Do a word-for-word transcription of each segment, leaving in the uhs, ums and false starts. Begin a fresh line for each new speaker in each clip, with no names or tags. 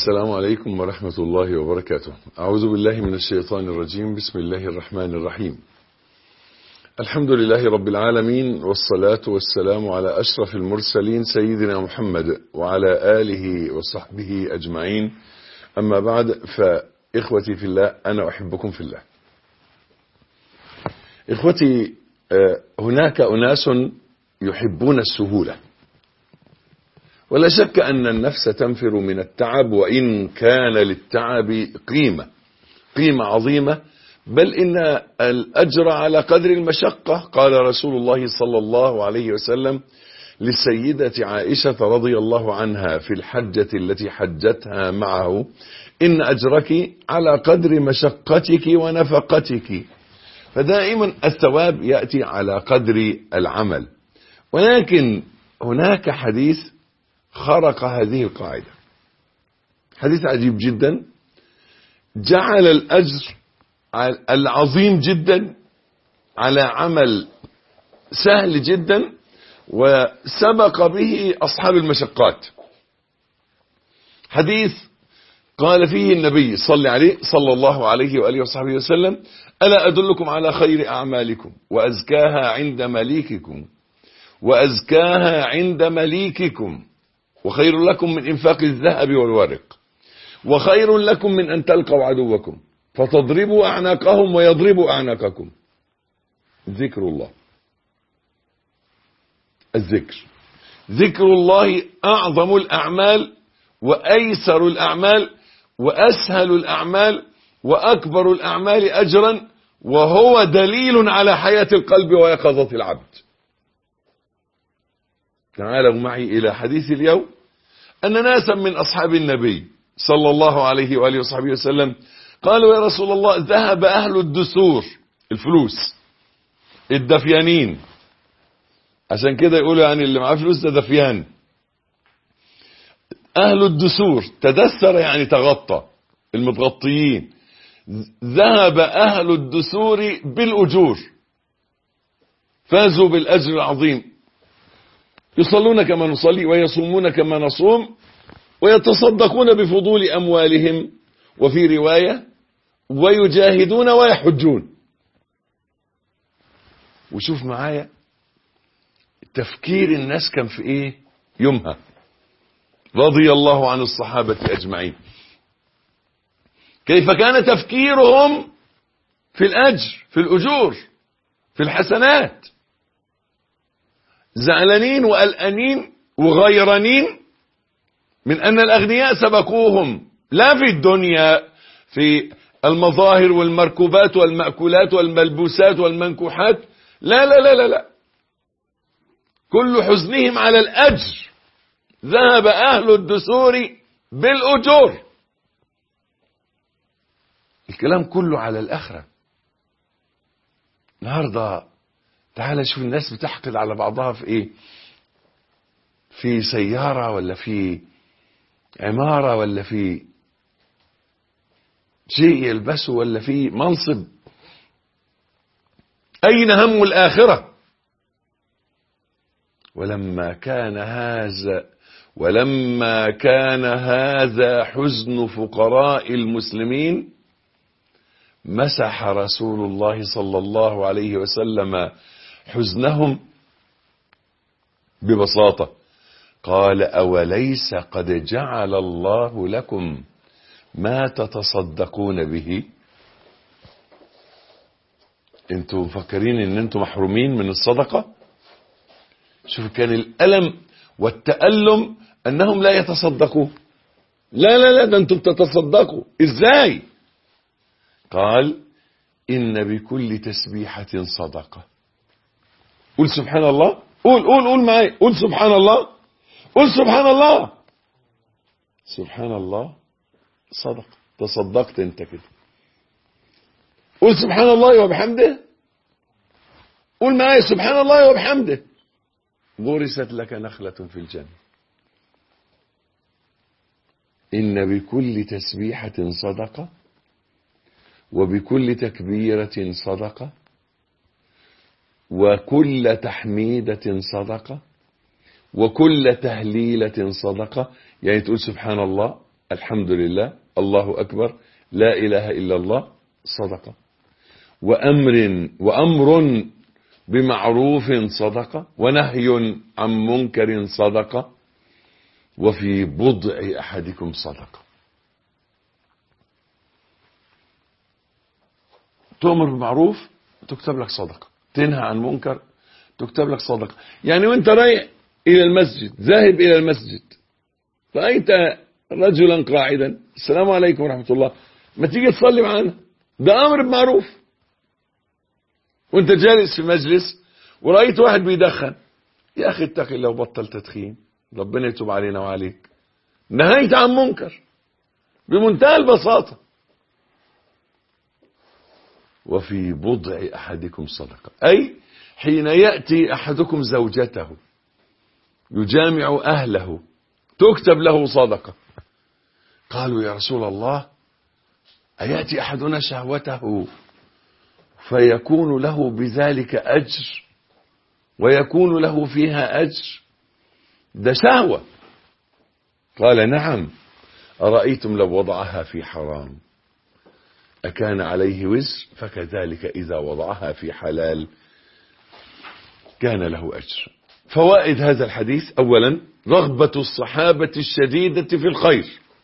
السلام عليكم ورحمة الله وبركاته. أعوذ بالله من الشيطان الرجيم. بسم الله الرحمن الرحيم. الحمد لله رب العالمين، والصلاة والسلام على أشرف المرسلين سيدنا محمد وعلى آله وصحبه أجمعين. أما بعد، فإخوتي في الله، أنا أحبكم في الله. إخوتي، هناك أناس يحبون السهولة، ولا شك أن النفس تنفر من التعب، وإن كان للتعب قيمة قيمة عظيمة، بل إن الأجر على قدر المشقة. قال رسول الله صلى الله عليه وسلم للسيدة عائشة رضي الله عنها في الحجة التي حجتها معه: إن أجرك على قدر مشقتك ونفقتك. فدائما الثواب يأتي على قدر العمل. ولكن هناك حديث خرق هذه القاعدة، حديث عجيب جدا، جعل الأجر العظيم جدا على عمل سهل جدا، وسبق به أصحاب المشقات. حديث قال فيه النبي صلى عليه صلى الله عليه وآله وصحبه وسلم: ألا أدلكم على خير أعمالكم وأزكاها عند مليككم وأزكاها عند مليككم وخير لكم من إنفاق الذهب والورق وخير لكم من أن تلقوا عدوكم فتضربوا أعناقهم ويضربوا أعناقكم. ذكر الله. الذكر ذكر الله أعظم الأعمال وأيسر الأعمال وأسهل الأعمال وأكبر الأعمال أجرا، وهو دليل على حياة القلب ويقظة العبد. تعالوا معي إلى حديث اليوم. أن ناسا من أصحاب النبي صلى الله عليه وآله وصحبه وسلم قالوا: يا رسول الله، ذهب أهل الدثور، الفلوس، الدفيانين، عشان كده يقولوا يعني اللي معاه فلوس ده دفيان. أهل الدثور، تدثر يعني تغطى، المتغطيين. ذهب أهل الدثور بالأجور، فازوا بالأجر العظيم، يصلون كما نصلي ويصومون كما نصوم ويتصدقون بفضول أموالهم، وفي رواية ويجاهدون ويحجون. وشوف معايا تفكير الناس كان في ايه يومها، رضي الله عن الصحابة أجمعين، كيف كان تفكيرهم في الأجر، في الأجور، في الحسنات. زعلانين وقلقانين وغيرانين من أن الأغنياء سبقوهم، لا في الدنيا في المظاهر والمركوبات والمأكولات والملبوسات والمنكوحات، لا لا لا لا لا، كل حزنهم على الأجر. ذهب أهل الدثور بالأجور. الكلام كله على الآخرة. النهارده تعال شوف الناس بتحقد على بعضها في ايه، في سيارة ولا في عمارة ولا في شيء يلبسه ولا في منصب. أين هم الآخرة؟ ولما كان هذا ولما كان هذا حزن فقراء المسلمين، مسح رسول الله صلى الله عليه وسلم حزنهم ببساطة. قال: أوليس قد جعل الله لكم ما تتصدقون به؟ انتوا مفكرين ان انتوا محرومين من الصدقة؟ شوف كان الألم والتألم انهم لا يتصدقوا. لا لا لا، ده انتوا بتتصدقوا ازاي؟ قال: إن بكل تسبيحة صدقة. قول سبحان الله. قول قول قول معي. قول سبحان الله. قول سبحان الله. سبحان الله صدقة، تصدقت انت كده. قول سبحان الله وبحمده. قول معي سبحان الله وبحمده. غرست لك نخلة في الجنة. إن بكل تسبيحة صدقة، وبكل تكبيرة صدقة، وكل تحميدة صدقة، وكل تهليلة صدقة. يعني تقول سبحان الله الحمد لله، الله أكبر، لا إله إلا الله، صدقة. وأمر وأمر بمعروف صدقة، ونهي عن منكر صدقة، وفي بضع أحدكم صدقة. تؤمر بالمعروف تكتب لك صدقة، تنهى عن منكر تكتب لك صدقة. يعني وانت رايح إلى المسجد، ذاهب إلى المسجد، رأيت رجلا قاعدا، السلام عليكم ورحمة الله، ما تيجي تصلي معنا، ده أمر بمعروف. وانت جالس في مجلس ورأيت واحد بيدخن، يا أخي اتق الله وبطل تدخين، ربنا يتوب علينا وعليك، نهيت عن منكر بمنتهى البساطة. وفي بضع أحدكم صدقة، أي حين يأتي أحدكم زوجته يجامع أهله تكتب له صدقة. قالوا يا رسول الله أيأتي أحدنا شهوته فيكون له بذلك أجر ويكون له فيها أجر؟ ده شهوة. قال نعم، أرأيتم لو وضعها في حرام أكان عليه وزر؟ فكذلك إذا وضعها في حلال كان له أجر. فوائد هذا الحديث: أولا، رغبة الصحابة الشديدة في الخير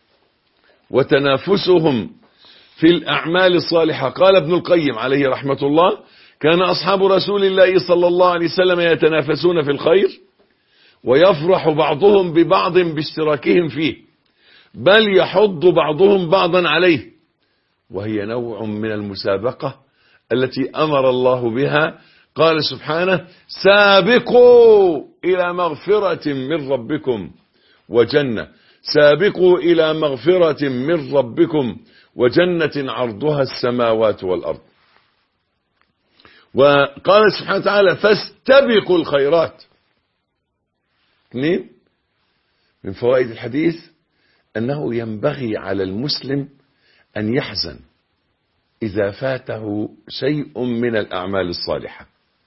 وتنافسهم في الأعمال الصالحة. قال ابن القيم عليه رحمة الله: كان أصحاب رسول الله صلى الله عليه وسلم يتنافسون في الخير ويفرح بعضهم ببعض باشتراكهم فيه، بل يحض بعضهم بعضا عليه، وهي نوع من المسابقة التي أمر الله بها. قال سبحانه: سابقوا إلى مغفرة من ربكم وجنة سابقوا إلى مغفرة من ربكم وجنة عرضها السماوات والأرض. وقال سبحانه وتعالى: فاستبقوا الخيرات. اثنين، من فوائد الحديث أنه ينبغي على المسلم أن يحزن إذا فاته شيء من الأعمال الصالحة.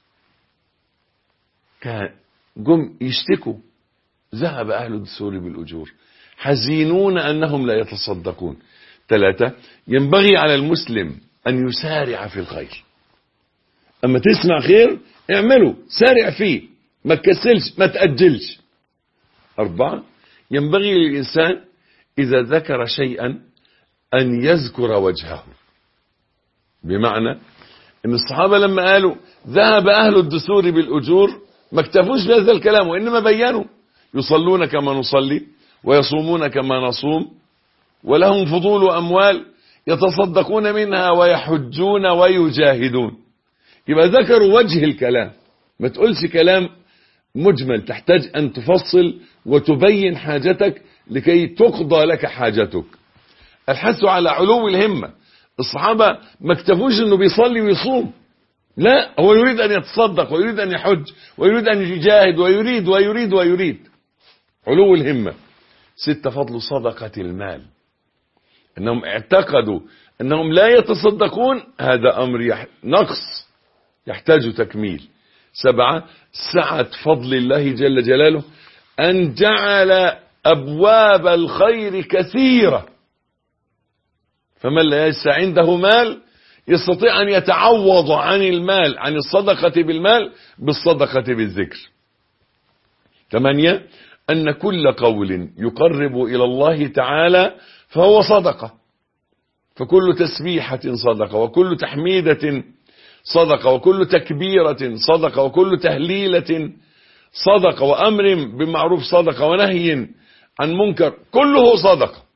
كان قم يشتكوا، ذهب أهل الدثور بالأجور، حزينون أنهم لا يتصدقون. ثلاثة، ينبغي على المسلم أن يسارع في الخير. أما تسمع خير اعمله، سارع فيه، ما تكسلش، ما تأجلش. أربعة، ينبغي للإنسان إذا ذكر شيئا أن يذكر وجهه. بمعنى أن الصحابة لما قالوا ذهب أهل الدثور بالأجور ما اكتفوش بهذا الكلام، وإنما بيّنوا: يصلون كما نصلي ويصومون كما نصوم ولهم فضول أموال يتصدقون منها ويحجون ويجاهدون. يبقى ذكروا وجه الكلام، ما تقولش كلام مجمل، تحتاج أن تفصل وتبين حاجتك لكي تقضى لك حاجتك. الحث على علو الهمة. الصحابة ما اكتفوش انه بيصلي ويصوم، لا، هو يريد ان يتصدق ويريد ان يحج ويريد ان يجاهد ويريد ويريد ويريد علو الهمة. ستة، فضل صدقة المال. انهم اعتقدوا انهم لا يتصدقون، هذا امر يح... نقص يحتاج تكميل. سبعة، سعة فضل الله جل جلاله ان جعل ابواب الخير كثيرة، فمن ليس عنده مال يستطيع أن يتعوض عن المال، عن الصدقة بالمال، بالصدقة بالذكر. ثمانية، أن كل قول يقرب إلى الله تعالى فهو صدقة، فكل تسبيحة صدقة، وكل تحميدة صدقة، وكل تكبيرة صدقة، وكل تهليلة صدقة، وأمر بمعروف صدقة، ونهي عن منكر، كله صدقة،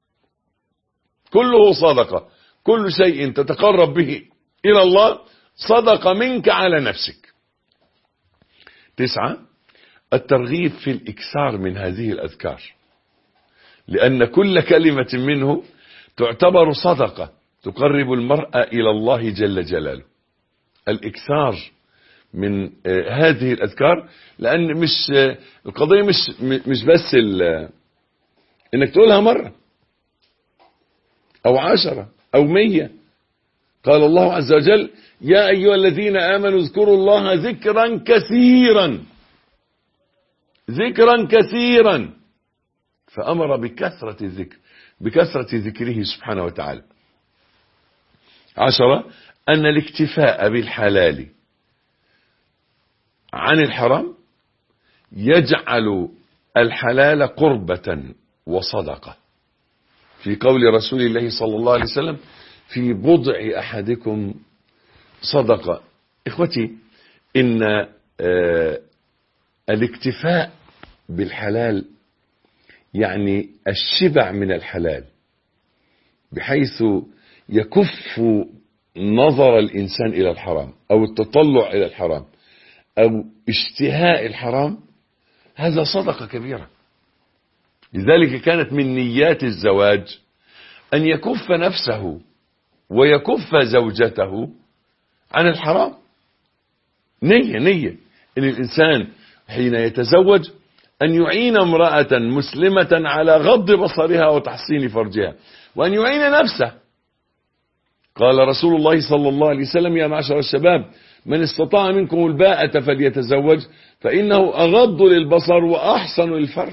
كله صدقة. كل شيء تتقرب به إلى الله صدقة منك على نفسك. تسعة، الترغيب في الإكثار من هذه الأذكار، لأن كل كلمة منه تعتبر صدقة تقرب المرء إلى الله جل جلاله. الإكثار من هذه الأذكار، لأن مش القضية مش مش بس إنك تقولها مرة أو عشرة أو مية. قال الله عز وجل: يا أيها الذين آمنوا اذكروا الله ذكرا كثيرا، ذكرا كثيرا، فأمر بكثرة الذكر. بكثرة ذكره سبحانه وتعالى. عشرة، أن الاكتفاء بالحلال عن الحرام يجعل الحلال قربة وصدقة، في قول رسول الله صلى الله عليه وسلم: في بضع أحدكم صدقة. إخوتي، إن آه الاكتفاء بالحلال يعني الشبع من الحلال، بحيث يكف نظر الإنسان إلى الحرام أو التطلع إلى الحرام أو اشتهاء الحرام. هذا صدقة كبيرة. لذلك كانت من نيات الزواج أن يكف نفسه ويكف زوجته عن الحرام. نية نية إن الإنسان حين يتزوج أن يعين امرأة مسلمة على غض بصرها وتحصين فرجها، وأن يعين نفسه. قال رسول الله صلى الله عليه وسلم: يا معشر الشباب، من استطاع منكم الباءة فليتزوج فإنه أغض للبصر وأحسن للفرج.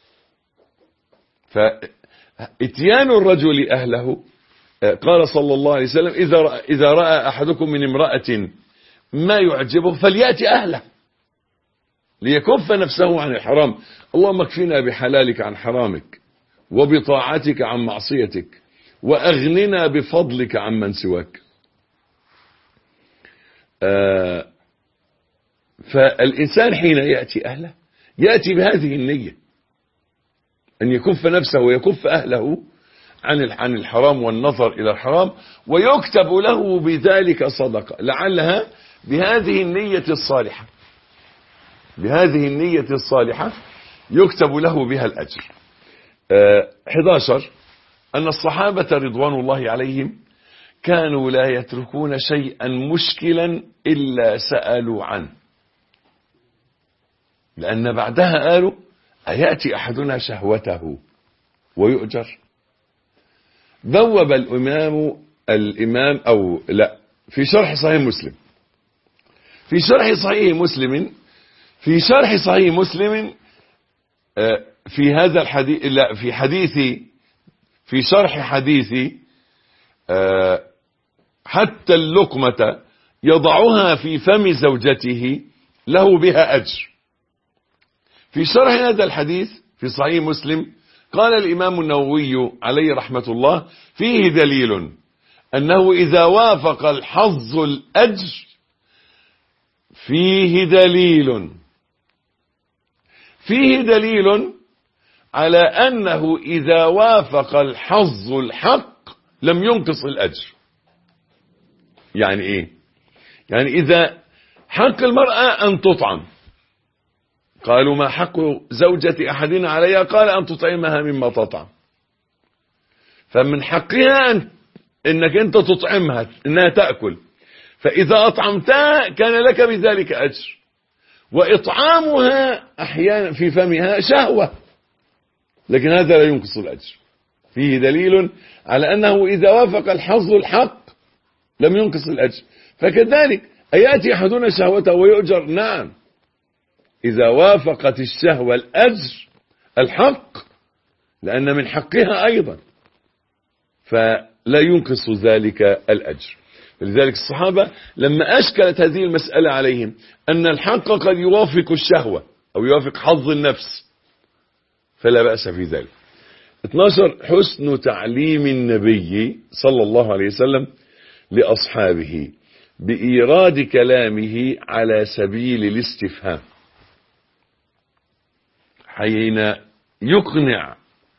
فإتيان الرجل أهله، قال صلى الله عليه وسلم: إذا إذا رأى أحدكم من امرأة ما يعجبه فليأتي أهله ليكف نفسه عن الحرام. اللهم اكفنا بحلالك عن حرامك، وبطاعتك عن معصيتك، وأغننا بفضلك عن من سواك. آه فالإنسان حين يأتي أهله يأتي بهذه النية، أن يكف نفسه ويكف أهله عن عن الحرام والنظر إلى الحرام، ويكتب له بذلك صدقة، لعلها بهذه النية الصالحة بهذه النية الصالحة يكتب له بها الأجر. أحد عشر، أن الصحابة رضوان الله عليهم كانوا لا يتركون شيئا مشكلا إلا سألوا عنه، لأن بعدها قالوا: أيأتي أحدنا شهوته ويؤجر؟ بوب الإمام الإمام أو لا في شرح صحيح مسلم في شرح صحيح مسلم في شرح صحيح مسلم في هذا الحديث لا في حديث في شرح حديث حتى اللقمة يضعها في فم زوجته له بها أجر. في شرح هذا الحديث في صحيح مسلم قال الإمام النووي عليه رحمة الله: فيه دليل أنه إذا وافق الحظ الأجر فيه دليل فيه دليل على أنه إذا وافق الحظ الحق لم ينقص الأجر. يعني إيه؟ يعني إذا حق المرأة أن تطعم، قالوا: ما حق زوجة أحدنا عليها؟ قال: أن تطعمها مما تطعم. فمن حقها أن إنك أنت تطعمها، إنها تأكل، فإذا أطعمتها كان لك بذلك أجر. وإطعامها أحيانا في فمها شهوة، لكن هذا لا ينقص الأجر. فيه دليل على أنه إذا وافق الحظ الحق لم ينقص الأجر. فكذلك أيأتي أحدنا شهوته ويؤجر؟ نعم، إذا وافقت الشهوة الأجر الحق، لأن من حقها أيضا، فلا ينقص ذلك الأجر. لذلك الصحابة لما أشكلت هذه المسألة عليهم أن الحق قد يوافق الشهوة أو يوافق حظ النفس فلا بأس في ذلك. اثناشر، حسن تعليم النبي صلى الله عليه وسلم لأصحابه بإيراد كلامه على سبيل الاستفهام، حين يقنع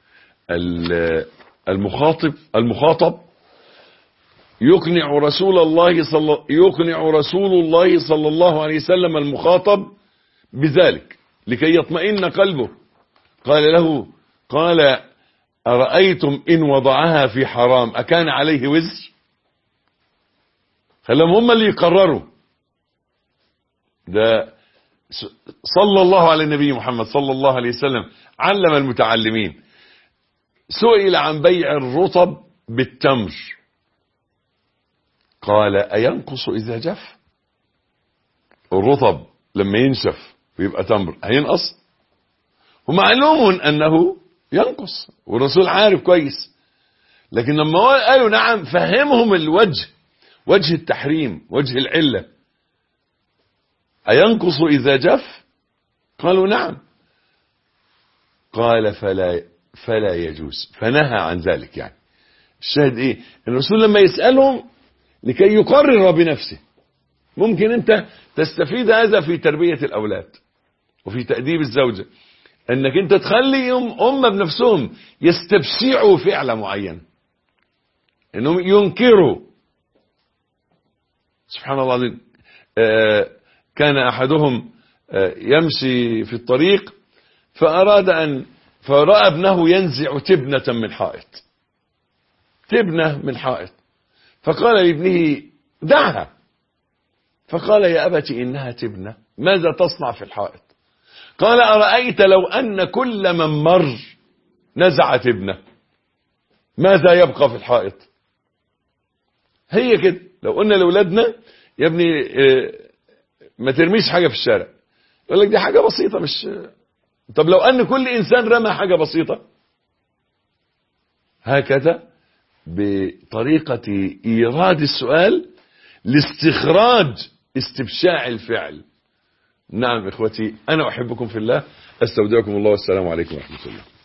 المخاطب المخاطب يقنع رسول الله صلى يقنع رسول الله صلى الله عليه وسلم المخاطب بذلك لكي يطمئن قلبه. قال له قال أرأيتم إن وضعها في حرام أكان عليه وزر؟ خلهم هم اللي يقرروا. ده صلى الله على النبي محمد صلى الله عليه وسلم علم المتعلمين. سئل عن بيع الرطب بالتمر قال أينقص إذا جف؟ الرطب لما ينشف ويبقى تمر هينقص؟ ومعلوم أنه ينقص، والرسول عارف كويس لكن لما قالوا نعم فهمهم الوجه، وجه التحريم، وجه العلة. أينقص إذا جف؟ قالوا نعم. قال فلا فلا يجوز، فنهى عن ذلك. يعني الشاهد ايه؟ الرسول لما يسألهم لكي يقرر بنفسه. ممكن انت تستفيد هذا في تربية الأولاد وفي تأديب الزوجة، انك انت تخليهم هم بنفسهم يستبشعوا فعل معين، انهم ينكروا. سبحان الله العظيم. آه كان احدهم آه يمشي في الطريق فاراد ان فرأى ابنه ينزع تبنة من حائط، تبنة من حائط، فقال لابنه دعها. فقال يا أبت إنها تبنة، ماذا تصنع في الحائط؟ قال أرأيت لو أن كل من مر نزع تبنة ماذا يبقى في الحائط؟ هي كده. لو قلنا لأولادنا يا ابني اه ما ترميش حاجة في الشارع، يقول لك دي حاجة بسيطة مش. طب لو أن كل إنسان رمى حاجة بسيطة هكذا، بطريقة إيراد السؤال لاستخراج استبشاع الفعل. نعم إخوتي، أنا أحبكم في الله، أستودعكم الله والسلام عليكم ورحمة الله.